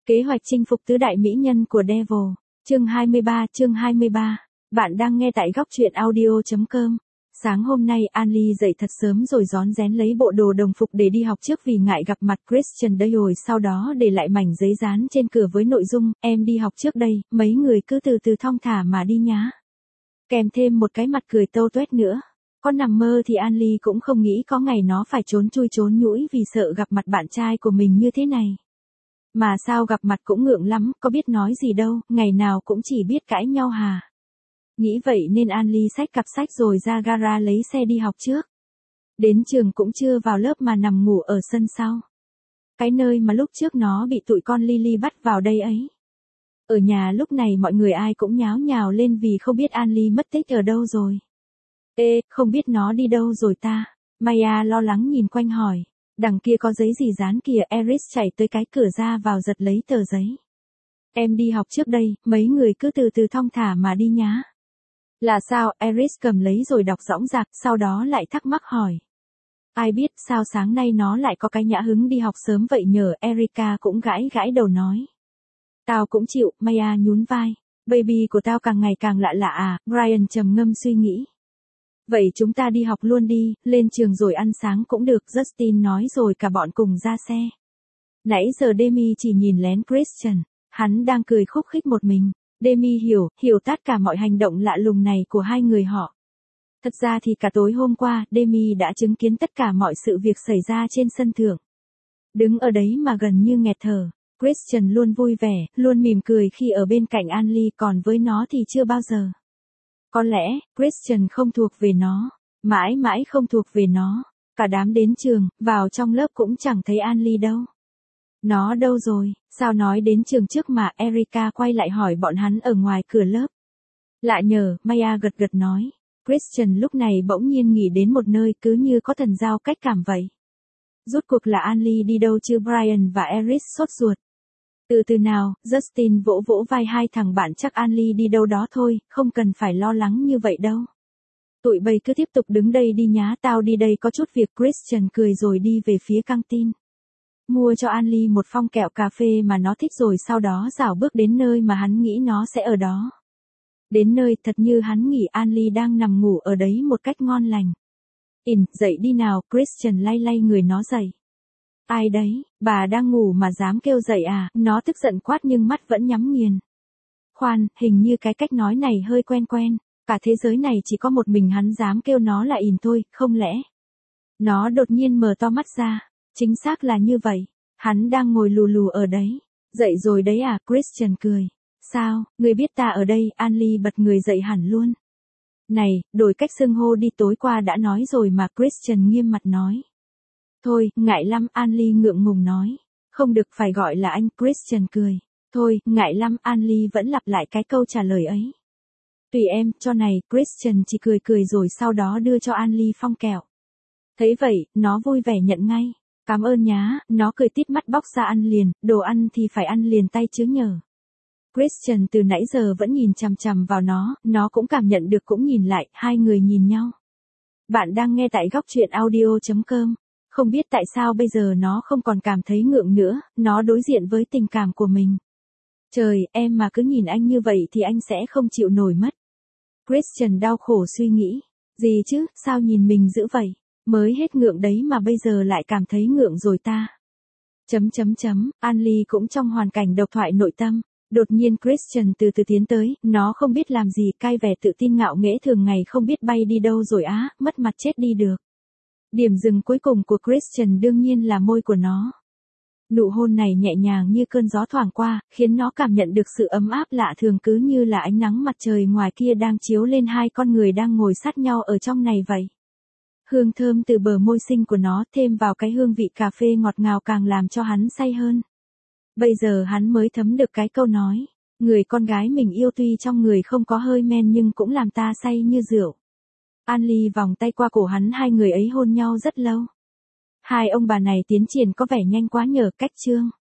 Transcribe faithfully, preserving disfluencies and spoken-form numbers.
Kế hoạch chinh phục tứ đại mỹ nhân của Devil. Chương hai mươi ba, chương hai mươi ba. Bạn đang nghe tại góc truyện audio chấm com. Sáng hôm nay Anly dậy thật sớm rồi rón rén lấy bộ đồ đồng phục để đi học trước vì ngại gặp mặt Christian đây rồi sau đó để lại mảnh giấy dán trên cửa với nội dung, em đi học trước đây, mấy người cứ từ từ thong thả mà đi nhá. Kèm thêm một cái mặt cười tâu tuét nữa. Có nằm mơ thì Anly cũng không nghĩ có ngày nó phải trốn chui trốn nhũi vì sợ gặp mặt bạn trai của mình như thế này. Mà sao gặp mặt cũng ngượng lắm, có biết nói gì đâu, ngày nào cũng chỉ biết cãi nhau hà. Nghĩ vậy nên Anly xách cặp sách rồi ra gara lấy xe đi học trước. Đến trường cũng chưa vào lớp mà nằm ngủ ở sân sau. Cái nơi mà lúc trước nó bị tụi con Lily bắt vào đây ấy. Ở nhà lúc này mọi người ai cũng nháo nhào lên vì không biết Anly mất tích ở đâu rồi. Ê, không biết nó đi đâu rồi ta? Maya lo lắng nhìn quanh hỏi. Đằng kia có giấy gì dán kìa, Eris chạy tới cái cửa ra vào giật lấy tờ giấy. Em đi học trước đây, mấy người cứ từ từ thong thả mà đi nhá. Là sao, Eris cầm lấy rồi đọc dõng dạc, sau đó lại thắc mắc hỏi. Ai biết sao sáng nay nó lại có cái nhã hứng đi học sớm vậy nhờ, Erica cũng gãi gãi đầu nói. Tao cũng chịu, Maya nhún vai. Baby của tao càng ngày càng lạ lạ à, Brian trầm ngâm suy nghĩ. Vậy chúng ta đi học luôn đi, lên trường rồi ăn sáng cũng được, Justin nói rồi cả bọn cùng ra xe. Nãy giờ Demi chỉ nhìn lén Christian, hắn đang cười khúc khích một mình. Demi hiểu, hiểu tất cả mọi hành động lạ lùng này của hai người họ. Thật ra thì cả tối hôm qua, Demi đã chứng kiến tất cả mọi sự việc xảy ra trên sân thượng. Đứng ở đấy mà gần như nghẹt thở, Christian luôn vui vẻ, luôn mỉm cười khi ở bên cạnh Anly, còn với nó thì chưa bao giờ. Có lẽ, Christian không thuộc về nó, mãi mãi không thuộc về nó, cả đám đến trường, vào trong lớp cũng chẳng thấy Anly đâu. Nó đâu rồi, sao nói đến trường trước mà, Erica quay lại hỏi bọn hắn ở ngoài cửa lớp. Lạ nhờ, Maya gật gật nói, Christian lúc này bỗng nhiên nghĩ đến một nơi cứ như có thần giao cách cảm vậy. Rốt cuộc là Anly đi đâu chứ, Brian và Eris sốt ruột. Từ từ nào, Justin vỗ vỗ vai hai thằng bạn, chắc Anly đi đâu đó thôi, không cần phải lo lắng như vậy đâu. Tụi bay cứ tiếp tục đứng đây đi nhá, tao đi đây có chút việc, Christian cười rồi đi về phía căng tin. Mua cho Anly một phong kẹo cà phê mà nó thích rồi sau đó rảo bước đến nơi mà hắn nghĩ nó sẽ ở đó. Đến nơi thật như hắn nghĩ, Anly đang nằm ngủ ở đấy một cách ngon lành. In, dậy đi nào, Christian lay lay người nó dậy. Ai đấy, bà đang ngủ mà dám kêu dậy à, nó tức giận quát nhưng mắt vẫn nhắm nghiền. Khoan, hình như cái cách nói này hơi quen quen, cả thế giới này chỉ có một mình hắn dám kêu nó là In thôi, không lẽ? Nó đột nhiên mở to mắt ra, chính xác là như vậy, hắn đang ngồi lù lù ở đấy. Dậy rồi đấy à, Christian cười. Sao, người biết ta ở đây, Anly bật người dậy hẳn luôn. Này, đổi cách xưng hô đi, tối qua đã nói rồi mà, Christian nghiêm mặt nói. Thôi, ngại lắm, Anly ngượng ngùng nói. Không được, phải gọi là anh, Christian cười. Thôi, ngại lắm, Anly vẫn lặp lại cái câu trả lời ấy. Tùy em, cho này, Christian chỉ cười cười rồi sau đó đưa cho Anly phong kẹo. Thấy vậy, nó vui vẻ nhận ngay. Cảm ơn nhá, nó cười tít mắt bóc ra ăn liền, đồ ăn thì phải ăn liền tay chứ nhờ. Christian từ nãy giờ vẫn nhìn chằm chằm vào nó, nó cũng cảm nhận được cũng nhìn lại, hai người nhìn nhau. Bạn đang nghe tại góc truyện audio chấm com. Không biết tại sao bây giờ nó không còn cảm thấy ngượng nữa, nó đối diện với tình cảm của mình. Trời, em mà cứ nhìn anh như vậy thì anh sẽ không chịu nổi mất. Christian đau khổ suy nghĩ. Gì chứ, sao nhìn mình dữ vậy? Mới hết ngượng đấy mà bây giờ lại cảm thấy ngượng rồi ta. Chấm chấm chấm, Anly cũng trong hoàn cảnh độc thoại nội tâm. Đột nhiên Christian từ từ tiến tới, nó không biết làm gì, cai vẻ tự tin ngạo nghễ thường ngày không biết bay đi đâu rồi á, mất mặt chết đi được. Điểm dừng cuối cùng của Christian đương nhiên là môi của nó. Nụ hôn này nhẹ nhàng như cơn gió thoảng qua, khiến nó cảm nhận được sự ấm áp lạ thường, cứ như là ánh nắng mặt trời ngoài kia đang chiếu lên hai con người đang ngồi sát nhau ở trong này vậy. Hương thơm từ bờ môi xinh của nó thêm vào cái hương vị cà phê ngọt ngào càng làm cho hắn say hơn. Bây giờ hắn mới thấm được cái câu nói, người con gái mình yêu tuy trong người không có hơi men nhưng cũng làm ta say như rượu. Anly vòng tay qua cổ hắn, hai người ấy hôn nhau rất lâu. Hai ông bà này tiến triển có vẻ nhanh quá nhờ, cách chương.